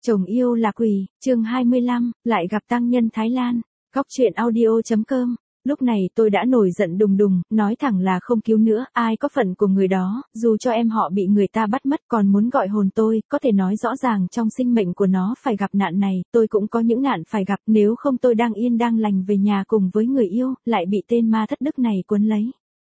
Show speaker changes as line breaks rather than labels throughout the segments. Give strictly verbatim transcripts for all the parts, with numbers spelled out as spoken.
Chồng yêu là quỷ, chương hai mươi lăm, lại gặp tăng nhân Thái Lan. Góc truyện audio.com. Lúc này tôi đã nổi giận đùng đùng, nói thẳng là không cứu nữa, ai có phận của người đó, dù cho em họ bị người ta bắt mất còn muốn gọi hồn tôi, có thể nói rõ ràng trong sinh mệnh của nó phải gặp nạn này, tôi cũng có những nạn phải gặp, nếu không tôi đang yên đang lành về nhà cùng với người yêu, lại bị tên ma thất đức này cuốn lấy.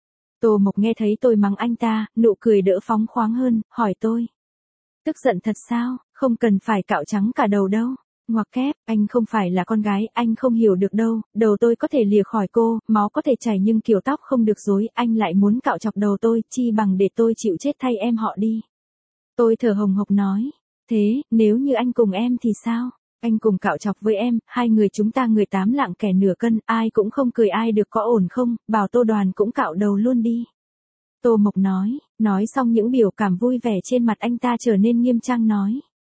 Tô Mộc nghe thấy tôi mắng anh ta, nụ cười đỡ phóng khoáng hơn, hỏi tôi. Tức giận thật sao, không cần phải cạo trắng cả đầu đâu. Ngoặc kép, anh không phải là con gái, anh không hiểu được đâu, đầu tôi có thể lìa khỏi cô, máu có thể chảy nhưng kiểu tóc không được rối, anh lại muốn cạo chọc đầu tôi, chi bằng để tôi chịu chết thay em họ đi. Tôi thở hồng hộc nói, thế, nếu như anh cùng em thì sao? Anh cùng cạo chọc với em, hai người chúng ta người tám lạng kẻ nửa cân, ai cũng không cười ai được có ổn không, bảo Tô Đoàn cũng cạo đầu luôn đi. Tô Mộc nói, nói xong những biểu cảm vui vẻ trên mặt anh ta trở nên nghiêm trang nói.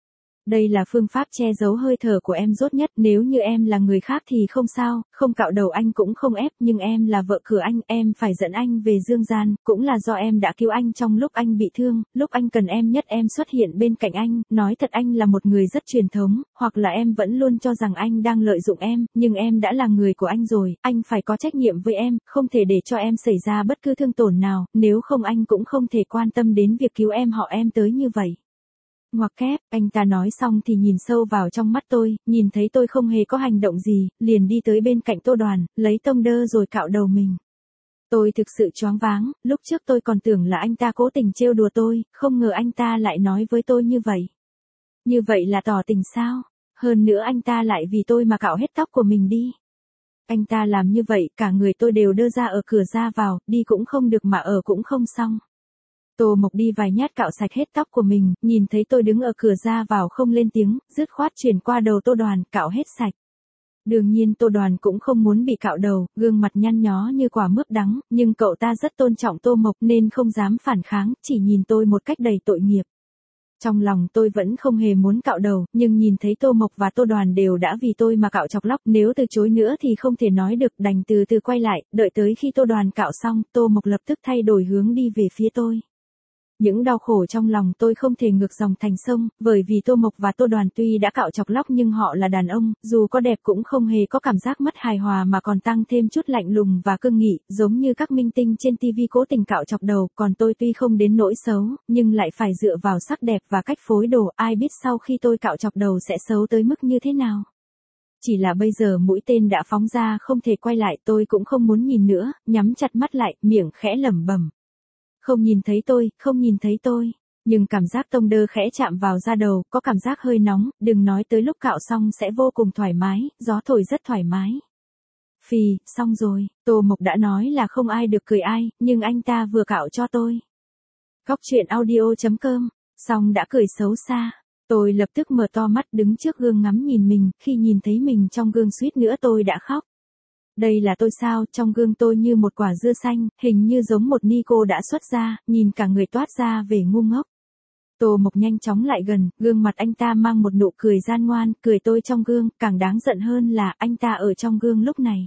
Đây là phương pháp che giấu hơi thở của em rốt nhất, nếu như em là người khác thì không sao, không cạo đầu anh cũng không ép, nhưng em là vợ cửa anh, em phải dẫn anh về dương gian, cũng là do em đã cứu anh trong lúc anh bị thương, lúc anh cần em nhất em xuất hiện bên cạnh anh, nói thật anh là một người rất truyền thống, hoặc là em vẫn luôn cho rằng anh đang lợi dụng em, nhưng em đã là người của anh rồi, anh phải có trách nhiệm với em, không thể để cho em xảy ra bất cứ thương tổn nào, nếu không anh cũng không thể quan tâm đến việc cứu em họ em tới như vậy. Ngoặc kép, anh ta nói xong thì nhìn sâu vào trong mắt tôi, nhìn thấy tôi không hề có hành động gì, liền đi tới bên cạnh Tô Đoàn, lấy tông đơ rồi cạo đầu mình. Tôi thực sự choáng váng, lúc trước tôi còn tưởng là anh ta cố tình trêu đùa tôi, không ngờ anh ta lại nói với tôi như vậy. Như vậy là tỏ tình sao? Hơn nữa anh ta lại vì tôi mà cạo hết tóc của mình đi. Anh ta làm như vậy, cả người tôi đều đơ ra ở cửa ra vào, đi cũng không được mà ở cũng không xong. Tô Mộc đi vài nhát cạo sạch hết tóc của mình, nhìn thấy tôi đứng ở cửa ra vào không lên tiếng, dứt khoát chuyển qua đầu Tô Đoàn, cạo hết sạch. Đương nhiên Tô Đoàn cũng không muốn bị cạo đầu, gương mặt nhăn nhó như quả mướp đắng, nhưng cậu ta rất tôn trọng Tô Mộc nên không dám phản kháng, chỉ nhìn tôi một cách đầy tội nghiệp. Trong lòng tôi vẫn không hề muốn cạo đầu, nhưng nhìn thấy Tô Mộc và Tô Đoàn đều đã vì tôi mà cạo chọc lóc, nếu từ chối nữa thì không thể nói được, đành từ từ quay lại, đợi tới khi Tô Đoàn cạo xong, Tô Mộc lập tức thay đổi hướng đi về phía tôi. Những đau khổ trong lòng tôi không thể ngược dòng thành sông, bởi vì Tô Mộc và Tô Đoàn tuy đã cạo chọc lóc nhưng họ là đàn ông, dù có đẹp cũng không hề có cảm giác mất hài hòa mà còn tăng thêm chút lạnh lùng và cương nghị, giống như các minh tinh trên ti vi cố tình cạo chọc đầu, còn tôi tuy không đến nỗi xấu, nhưng lại phải dựa vào sắc đẹp và cách phối đồ, ai biết sau khi tôi cạo chọc đầu sẽ xấu tới mức như thế nào. Chỉ là bây giờ mũi tên đã phóng ra không thể quay lại, tôi cũng không muốn nhìn nữa, nhắm chặt mắt lại, miệng khẽ lẩm bẩm. Không nhìn thấy tôi, không nhìn thấy tôi, nhưng cảm giác tông đơ khẽ chạm vào da đầu, có cảm giác hơi nóng, đừng nói tới lúc cạo xong sẽ vô cùng thoải mái, gió thổi rất thoải mái. Phì, xong rồi, Tô Mộc đã nói là không ai được cười ai, nhưng anh ta vừa cạo cho tôi. Góc truyện audio.com, xong đã cười xấu xa. Tôi lập tức mở to mắt đứng trước gương ngắm nhìn mình, khi nhìn thấy mình trong gương suýt nữa tôi đã khóc. Đây là tôi sao, trong gương tôi như một quả dưa xanh, hình như giống một ni cô đã xuất ra, nhìn cả người toát ra về ngu ngốc. Tô Mộc nhanh chóng lại gần, gương mặt anh ta mang một nụ cười gian ngoan, cười tôi trong gương, càng đáng giận hơn là anh ta ở trong gương lúc này.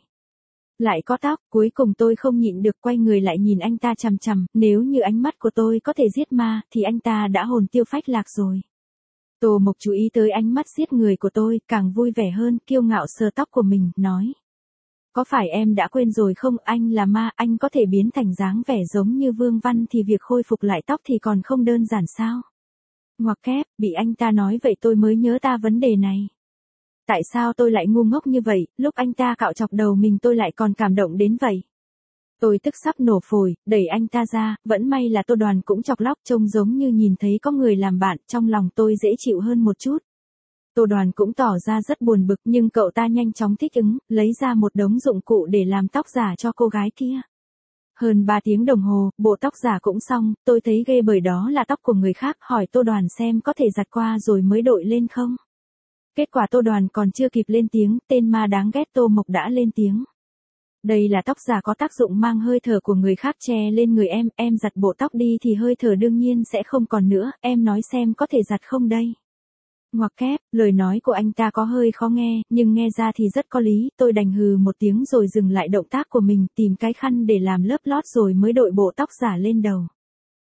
Lại có tóc, cuối cùng tôi không nhịn được quay người lại nhìn anh ta chằm chằm, nếu như ánh mắt của tôi có thể giết ma, thì anh ta đã hồn tiêu phách lạc rồi. Tô Mộc chú ý tới ánh mắt giết người của tôi, càng vui vẻ hơn, kiêu ngạo sờ tóc của mình, nói. Có phải em đã quên rồi không, anh là ma, anh có thể biến thành dáng vẻ giống như Vương Văn thì việc khôi phục lại tóc thì còn không đơn giản sao? Ngoặc kép, bị anh ta nói vậy tôi mới nhớ ta vấn đề này. Tại sao tôi lại ngu ngốc như vậy, lúc anh ta cạo chọc đầu mình tôi lại còn cảm động đến vậy? Tôi tức sắp nổ phổi, đẩy anh ta ra, vẫn may là Tô Đoàn cũng chọc lóc trông giống như nhìn thấy có người làm bạn, trong lòng tôi dễ chịu hơn một chút. Tô Đoàn cũng tỏ ra rất buồn bực nhưng cậu ta nhanh chóng thích ứng, lấy ra một đống dụng cụ để làm tóc giả cho cô gái kia. Hơn ba tiếng đồng hồ, bộ tóc giả cũng xong, tôi thấy ghê bởi đó là tóc của người khác, hỏi Tô Đoàn xem có thể giặt qua rồi mới đội lên không. Kết quả Tô Đoàn còn chưa kịp lên tiếng, tên ma đáng ghét Tô Mộc đã lên tiếng. Đây là tóc giả có tác dụng mang hơi thở của người khác che lên người em, em giặt bộ tóc đi thì hơi thở đương nhiên sẽ không còn nữa, em nói xem có thể giặt không đây. Ngoặc kép, lời nói của anh ta có hơi khó nghe, nhưng nghe ra thì rất có lý, tôi đành hừ một tiếng rồi dừng lại động tác của mình, tìm cái khăn để làm lớp lót rồi mới đội bộ tóc giả lên đầu.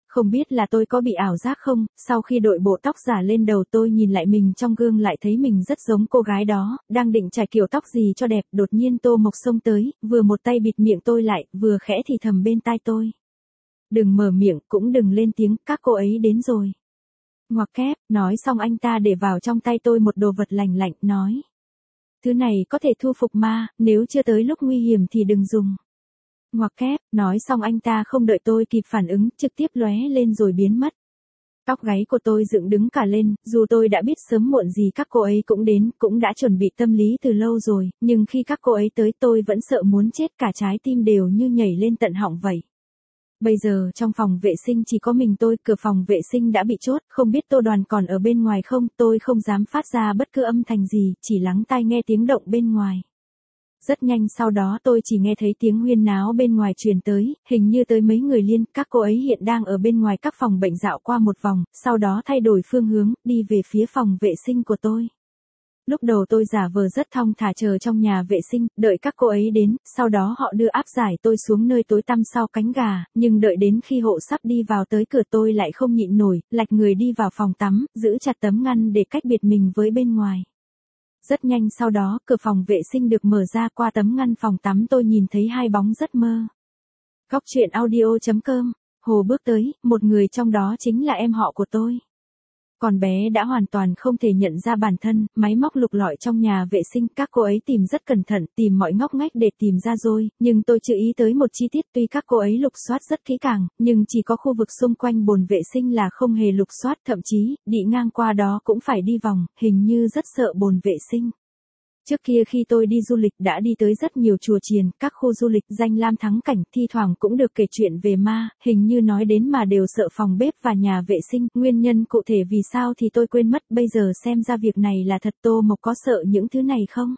Không biết là tôi có bị ảo giác không, sau khi đội bộ tóc giả lên đầu tôi nhìn lại mình trong gương lại thấy mình rất giống cô gái đó, đang định trải kiểu tóc gì cho đẹp, đột nhiên Tô Mộc xông tới, vừa một tay bịt miệng tôi lại, vừa khẽ thì thầm bên tai tôi. Đừng mở miệng, cũng đừng lên tiếng, các cô ấy đến rồi. Ngoặc kép, nói xong anh ta để vào trong tay tôi một đồ vật lành lạnh, nói. Thứ này có thể thu phục ma, nếu chưa tới lúc nguy hiểm thì đừng dùng. Ngoặc kép, nói xong anh ta không đợi tôi kịp phản ứng, trực tiếp lóe lên rồi biến mất. Tóc gáy của tôi dựng đứng cả lên, dù tôi đã biết sớm muộn gì các cô ấy cũng đến, cũng đã chuẩn bị tâm lý từ lâu rồi, nhưng khi các cô ấy tới tôi vẫn sợ muốn chết, cả trái tim đều như nhảy lên tận họng vậy. Bây giờ trong phòng vệ sinh chỉ có mình tôi, cửa phòng vệ sinh đã bị chốt, không biết Tô Đoàn còn ở bên ngoài không, tôi không dám phát ra bất cứ âm thanh gì, chỉ lắng tai nghe tiếng động bên ngoài. Rất nhanh sau đó tôi chỉ nghe thấy tiếng huyên náo bên ngoài truyền tới, hình như tới mấy người liên, các cô ấy hiện đang ở bên ngoài các phòng bệnh dạo qua một vòng, sau đó thay đổi phương hướng, đi về phía phòng vệ sinh của tôi. Lúc đầu tôi giả vờ rất thong thả chờ trong nhà vệ sinh, đợi các cô ấy đến, sau đó họ đưa áp giải tôi xuống nơi tối tăm sau cánh gà, nhưng đợi đến khi hộ sắp đi vào tới cửa tôi lại không nhịn nổi, lạch người đi vào phòng tắm, giữ chặt tấm ngăn để cách biệt mình với bên ngoài. Rất nhanh sau đó, cửa phòng vệ sinh được mở ra, qua tấm ngăn phòng tắm tôi nhìn thấy hai bóng rất mơ. Góc truyện audio chấm com, Hồ bước tới, một người trong đó chính là em họ của tôi. Còn bé đã hoàn toàn không thể nhận ra bản thân, máy móc lục lọi trong nhà vệ sinh, các cô ấy tìm rất cẩn thận, tìm mọi ngóc ngách để tìm ra rồi, nhưng tôi chưa ý tới một chi tiết, tuy các cô ấy lục soát rất kỹ càng, nhưng chỉ có khu vực xung quanh bồn vệ sinh là không hề lục soát, thậm chí, đi ngang qua đó cũng phải đi vòng, hình như rất sợ bồn vệ sinh. Trước kia khi tôi đi du lịch đã đi tới rất nhiều chùa chiền, các khu du lịch danh lam thắng cảnh, thi thoảng cũng được kể chuyện về ma, hình như nói đến mà đều sợ phòng bếp và nhà vệ sinh, nguyên nhân cụ thể vì sao thì tôi quên mất, bây giờ xem ra việc này là thật. Tô Mộc có sợ những thứ này không?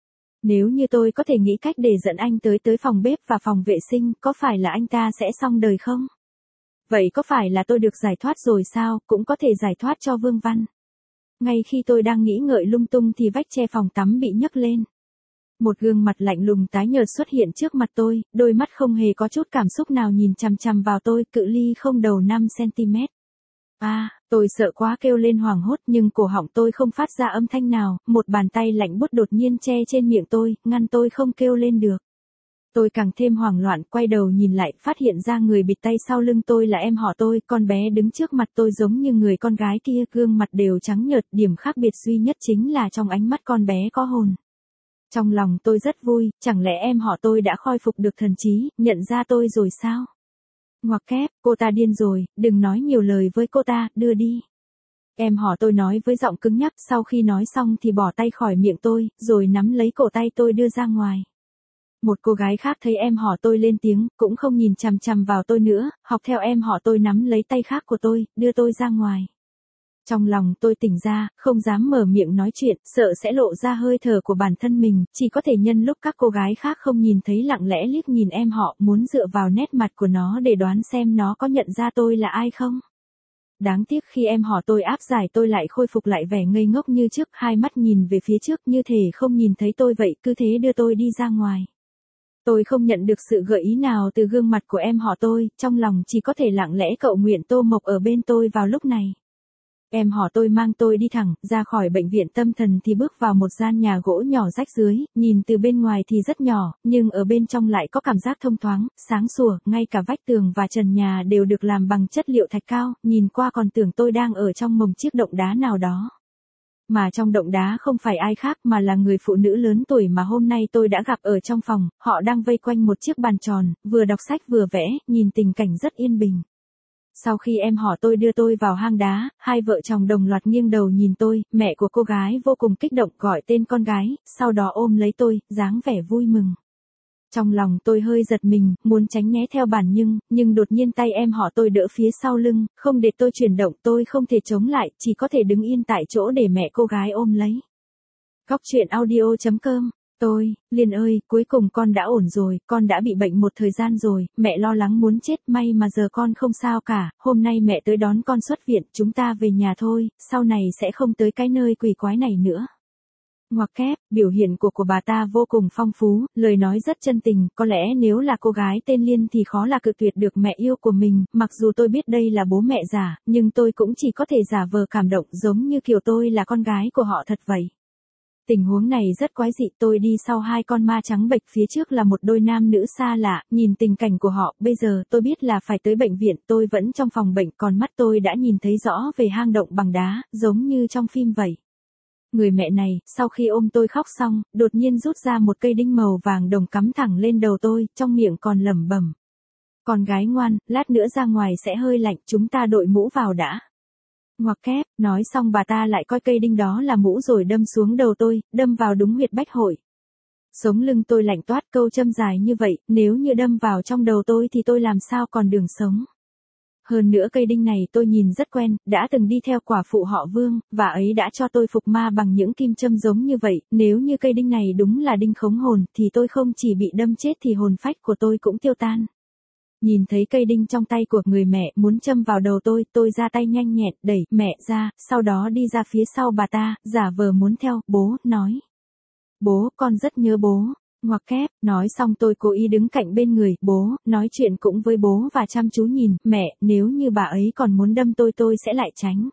Nếu như tôi có thể nghĩ cách để dẫn anh tới tới phòng bếp và phòng vệ sinh, có phải là anh ta sẽ xong đời không? Vậy có phải là tôi được giải thoát rồi sao, cũng có thể giải thoát cho Vương Văn. Ngay khi tôi đang nghĩ ngợi lung tung thì vách che phòng tắm bị nhấc lên. Một gương mặt lạnh lùng tái nhợt xuất hiện trước mặt tôi, đôi mắt không hề có chút cảm xúc nào nhìn chằm chằm vào tôi, cự ly không đầu năm xăng-ti-mét. À, tôi sợ quá kêu lên hoảng hốt nhưng cổ họng tôi không phát ra âm thanh nào, một bàn tay lạnh buốt đột nhiên che trên miệng tôi, ngăn tôi không kêu lên được. Tôi càng thêm hoảng loạn, quay đầu nhìn lại, phát hiện ra người bịt tay sau lưng tôi là em họ tôi, con bé đứng trước mặt tôi giống như người con gái kia, gương mặt đều trắng nhợt, điểm khác biệt duy nhất chính là trong ánh mắt con bé có hồn. Trong lòng tôi rất vui, chẳng lẽ em họ tôi đã khôi phục được thần trí, nhận ra tôi rồi sao? Ngoặc kép, cô ta điên rồi, đừng nói nhiều lời với cô ta, đưa đi. Em họ tôi nói với giọng cứng nhắc, sau khi nói xong thì bỏ tay khỏi miệng tôi, rồi nắm lấy cổ tay tôi đưa ra ngoài. Một cô gái khác thấy em họ tôi lên tiếng, cũng không nhìn chằm chằm vào tôi nữa, học theo em họ tôi nắm lấy tay khác của tôi, đưa tôi ra ngoài. Trong lòng tôi tỉnh ra, không dám mở miệng nói chuyện, sợ sẽ lộ ra hơi thở của bản thân mình, chỉ có thể nhân lúc các cô gái khác không nhìn thấy lặng lẽ liếc nhìn em họ, muốn dựa vào nét mặt của nó để đoán xem nó có nhận ra tôi là ai không. Đáng tiếc khi em họ tôi áp giải tôi lại khôi phục lại vẻ ngây ngốc như trước, hai mắt nhìn về phía trước như thể không nhìn thấy tôi vậy, cứ thế đưa tôi đi ra ngoài. Tôi không nhận được sự gợi ý nào từ gương mặt của em họ tôi, trong lòng chỉ có thể lặng lẽ cầu nguyện Tô Mộc ở bên tôi vào lúc này. Em họ tôi mang tôi đi thẳng, ra khỏi bệnh viện tâm thần thì bước vào một gian nhà gỗ nhỏ rách rưới, nhìn từ bên ngoài thì rất nhỏ, nhưng ở bên trong lại có cảm giác thông thoáng, sáng sủa, ngay cả vách tường và trần nhà đều được làm bằng chất liệu thạch cao, nhìn qua còn tưởng tôi đang ở trong mồng chiếc động đá nào đó. Mà trong động đá không phải ai khác mà là người phụ nữ lớn tuổi mà hôm nay tôi đã gặp ở trong phòng, họ đang vây quanh một chiếc bàn tròn, vừa đọc sách vừa vẽ, nhìn tình cảnh rất yên bình. Sau khi em họ tôi đưa tôi vào hang đá, hai vợ chồng đồng loạt nghiêng đầu nhìn tôi, mẹ của cô gái vô cùng kích động gọi tên con gái, sau đó ôm lấy tôi, dáng vẻ vui mừng. Trong lòng tôi hơi giật mình, muốn tránh né theo bản nhưng, nhưng đột nhiên tay em họ tôi đỡ phía sau lưng, không để tôi chuyển động, tôi không thể chống lại, chỉ có thể đứng yên tại chỗ để mẹ cô gái ôm lấy. Góc truyện audio chấm com, tôi, Liên ơi, cuối cùng con đã ổn rồi, con đã bị bệnh một thời gian rồi, mẹ lo lắng muốn chết, may mà giờ con không sao cả, hôm nay mẹ tới đón con xuất viện, chúng ta về nhà thôi, sau này sẽ không tới cái nơi quỷ quái này nữa. Ngoặc kép, biểu hiện của của bà ta vô cùng phong phú, lời nói rất chân tình, có lẽ nếu là cô gái tên Liên thì khó là cự tuyệt được mẹ yêu của mình, mặc dù tôi biết đây là bố mẹ giả, nhưng tôi cũng chỉ có thể giả vờ cảm động giống như kiểu tôi là con gái của họ thật vậy. Tình huống này rất quái dị, tôi đi sau hai con ma trắng bệch, phía trước là một đôi nam nữ xa lạ, nhìn tình cảnh của họ, bây giờ tôi biết là phải tới bệnh viện, tôi vẫn trong phòng bệnh, còn mắt tôi đã nhìn thấy rõ về hang động bằng đá, giống như trong phim vậy. Người mẹ này, sau khi ôm tôi khóc xong, đột nhiên rút ra một cây đinh màu vàng đồng cắm thẳng lên đầu tôi, trong miệng còn lẩm bẩm. Con gái ngoan, lát nữa ra ngoài sẽ hơi lạnh, chúng ta đội mũ vào đã. Ngoặc kép, nói xong bà ta lại coi cây đinh đó là mũ rồi đâm xuống đầu tôi, đâm vào đúng huyệt bách hội. Sống lưng tôi lạnh toát, câu châm dài như vậy, nếu như đâm vào trong đầu tôi thì tôi làm sao còn đường sống. Hơn nữa cây đinh này tôi nhìn rất quen, đã từng đi theo quả phụ họ Vương, và ấy đã cho tôi phục ma bằng những kim châm giống như vậy, nếu như cây đinh này đúng là đinh khống hồn, thì tôi không chỉ bị đâm chết thì hồn phách của tôi cũng tiêu tan. Nhìn thấy cây đinh trong tay của người mẹ muốn châm vào đầu tôi, tôi ra tay nhanh nhẹn, đẩy mẹ ra, sau đó đi ra phía sau bà ta, giả vờ muốn theo, bố, nói. Bố, con rất nhớ bố. Ngoặc kép, nói xong tôi cố ý đứng cạnh bên người, bố, nói chuyện cũng với bố và chăm chú nhìn, mẹ, nếu như bà ấy còn muốn đâm tôi tôi sẽ lại tránh.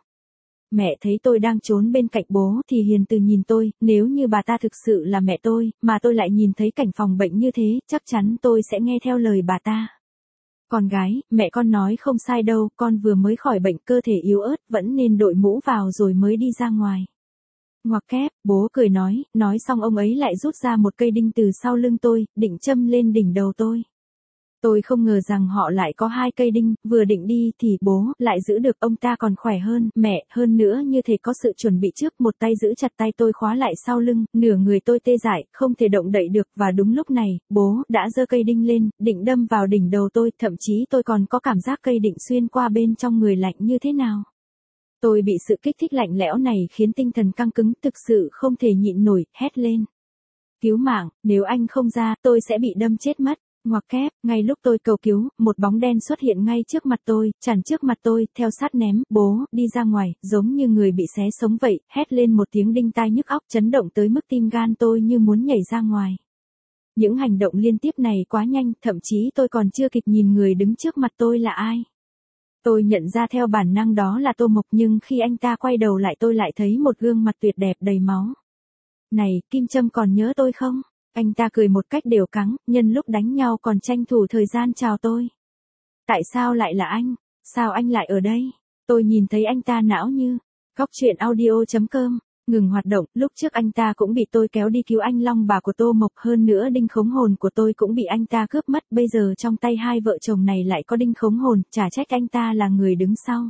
Mẹ thấy tôi đang trốn bên cạnh bố thì hiền từ nhìn tôi, nếu như bà ta thực sự là mẹ tôi, mà tôi lại nhìn thấy cảnh phòng bệnh như thế, chắc chắn tôi sẽ nghe theo lời bà ta. Con gái, mẹ con nói không sai đâu, con vừa mới khỏi bệnh, cơ thể yếu ớt, vẫn nên đội mũ vào rồi mới đi ra ngoài. Ngoặc kép, bố cười nói, nói xong ông ấy lại rút ra một cây đinh từ sau lưng tôi, định châm lên đỉnh đầu tôi. Tôi không ngờ rằng họ lại có hai cây đinh, vừa định đi thì bố lại giữ được, ông ta còn khỏe hơn, mẹ, hơn nữa như thể có sự chuẩn bị trước, một tay giữ chặt tay tôi khóa lại sau lưng, nửa người tôi tê dại, không thể động đậy được, và đúng lúc này, bố đã giơ cây đinh lên, định đâm vào đỉnh đầu tôi, thậm chí tôi còn có cảm giác cây định xuyên qua bên trong người lạnh như thế nào. Tôi bị sự kích thích lạnh lẽo này khiến tinh thần căng cứng, thực sự không thể nhịn nổi, hét lên. Cứu mạng, nếu anh không ra, tôi sẽ bị đâm chết mất. Ngoặc kép, ngay lúc tôi cầu cứu, một bóng đen xuất hiện ngay trước mặt tôi, chắn trước mặt tôi, theo sát ném, bố, đi ra ngoài, giống như người bị xé sống vậy, hét lên một tiếng đinh tai nhức óc, chấn động tới mức tim gan tôi như muốn nhảy ra ngoài. Những hành động liên tiếp này quá nhanh, thậm chí tôi còn chưa kịp nhìn người đứng trước mặt tôi là ai. Tôi nhận ra theo bản năng đó là Tô Mộc, nhưng khi anh ta quay đầu lại tôi lại thấy một gương mặt tuyệt đẹp đầy máu. Này, Kim Trâm còn nhớ tôi không? Anh ta cười một cách đều cắng, nhân lúc đánh nhau còn tranh thủ thời gian chào tôi. Tại sao lại là anh? Sao anh lại ở đây? Tôi nhìn thấy anh ta não như. Góc truyện audio chấm com ngừng hoạt động, lúc trước anh ta cũng bị tôi kéo đi cứu anh Long bà của Tô Mộc, hơn nữa đinh khống hồn của tôi cũng bị anh ta cướp mất, bây giờ trong tay hai vợ chồng này lại có đinh khống hồn, chả trách anh ta là người đứng sau.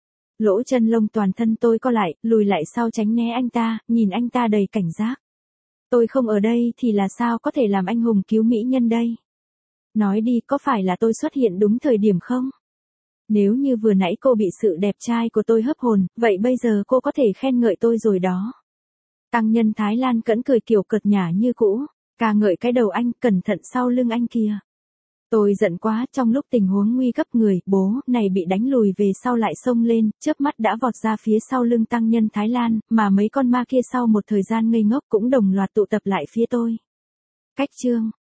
Lỗ chân lông toàn thân tôi co lại, lùi lại sau tránh né anh ta, nhìn anh ta đầy cảnh giác. Tôi không ở đây thì là sao có thể làm anh hùng cứu mỹ nhân đây? Nói đi, có phải là tôi xuất hiện đúng thời điểm không? Nếu như vừa nãy cô bị sự đẹp trai của tôi hấp hồn, vậy bây giờ cô có thể khen ngợi tôi rồi đó. Tăng nhân Thái Lan cẫn cười kiểu cợt nhả như cũ, ca ngợi cái đầu anh, cẩn thận sau lưng anh kìa. Tôi giận quá, trong lúc tình huống nguy cấp người, bố này bị đánh lùi về sau lại xông lên, chớp mắt đã vọt ra phía sau lưng tăng nhân Thái Lan, mà mấy con ma kia sau một thời gian ngây ngốc cũng đồng loạt tụ tập lại phía tôi. Cách chương